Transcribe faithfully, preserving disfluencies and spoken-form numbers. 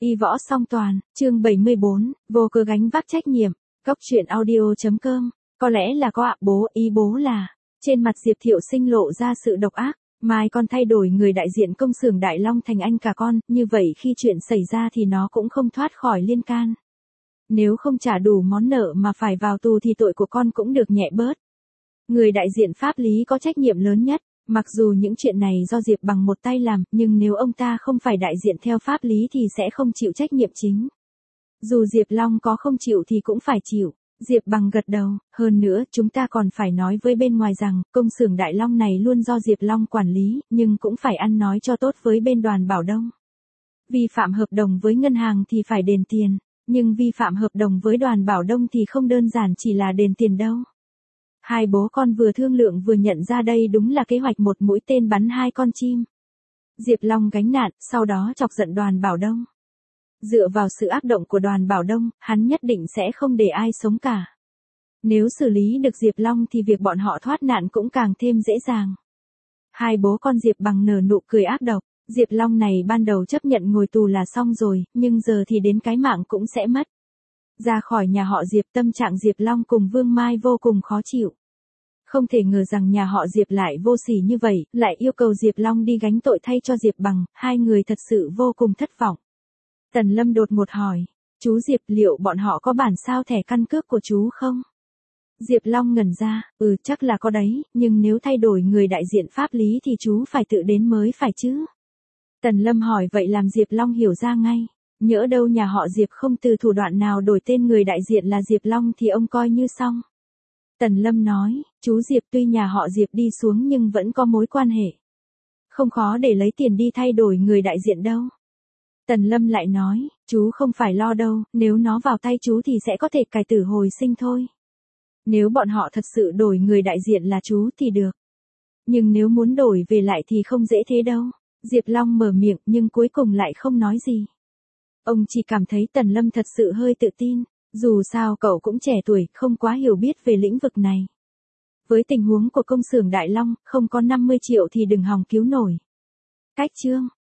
Y võ song toàn, chương bảy mươi bốn, vô cớ gánh vác trách nhiệm, Cốc truyện audio.com, có lẽ là có ạ bố, ý bố là, trên mặt Diệp Thiệu Sinh lộ ra sự độc ác, mai con thay đổi người đại diện công xưởng Đại Long thành anh cả con, như vậy khi chuyện xảy ra thì nó cũng không thoát khỏi liên can. Nếu không trả đủ món nợ mà phải vào tù thì tội của con cũng được nhẹ bớt. Người đại diện pháp lý có trách nhiệm lớn nhất. Mặc dù những chuyện này do Diệp Bằng một tay làm, nhưng nếu ông ta không phải đại diện theo pháp lý thì sẽ không chịu trách nhiệm chính. Dù Diệp Long có không chịu thì cũng phải chịu. Diệp Bằng gật đầu, hơn nữa chúng ta còn phải nói với bên ngoài rằng, công xưởng Đại Long này luôn do Diệp Long quản lý, nhưng cũng phải ăn nói cho tốt với bên Đoàn Bảo Đông. Vi phạm hợp đồng với ngân hàng thì phải đền tiền, nhưng vi phạm hợp đồng với Đoàn Bảo Đông thì không đơn giản chỉ là đền tiền đâu. Hai bố con vừa thương lượng vừa nhận ra đây đúng là kế hoạch một mũi tên bắn hai con chim. Diệp Long gánh nạn, sau đó chọc giận Đoàn Bảo Đông. Dựa vào sự ác động của Đoàn Bảo Đông, hắn nhất định sẽ không để ai sống cả. Nếu xử lý được Diệp Long thì việc bọn họ thoát nạn cũng càng thêm dễ dàng. Hai bố con Diệp Bằng nở nụ cười ác độc. Diệp Long này ban đầu chấp nhận ngồi tù là xong rồi, nhưng giờ thì đến cái mạng cũng sẽ mất. Ra khỏi nhà họ Diệp, tâm trạng Diệp Long cùng Vương Mai vô cùng khó chịu. Không thể ngờ rằng nhà họ Diệp lại vô sỉ như vậy, lại yêu cầu Diệp Long đi gánh tội thay cho Diệp Bằng, hai người thật sự vô cùng thất vọng. Tần Lâm đột ngột hỏi, chú Diệp liệu bọn họ có bản sao thẻ căn cước của chú không? Diệp Long ngẩn ra, ừ chắc là có đấy, nhưng nếu thay đổi người đại diện pháp lý thì chú phải tự đến mới phải chứ. Tần Lâm hỏi vậy làm Diệp Long hiểu ra ngay. Nhỡ đâu nhà họ Diệp không từ thủ đoạn nào đổi tên người đại diện là Diệp Long thì ông coi như xong. Tần Lâm nói, chú Diệp tuy nhà họ Diệp đi xuống nhưng vẫn có mối quan hệ. Không khó để lấy tiền đi thay đổi người đại diện đâu. Tần Lâm lại nói, chú không phải lo đâu, nếu nó vào tay chú thì sẽ có thể cải tử hồi sinh thôi. Nếu bọn họ thật sự đổi người đại diện là chú thì được. Nhưng nếu muốn đổi về lại thì không dễ thế đâu. Diệp Long mở miệng nhưng cuối cùng lại không nói gì. Ông chỉ cảm thấy Tần Lâm thật sự hơi tự tin, dù sao cậu cũng trẻ tuổi, không quá hiểu biết về lĩnh vực này. Với tình huống của công xưởng Đại Long, không có năm mươi triệu thì đừng hòng cứu nổi. Cách chương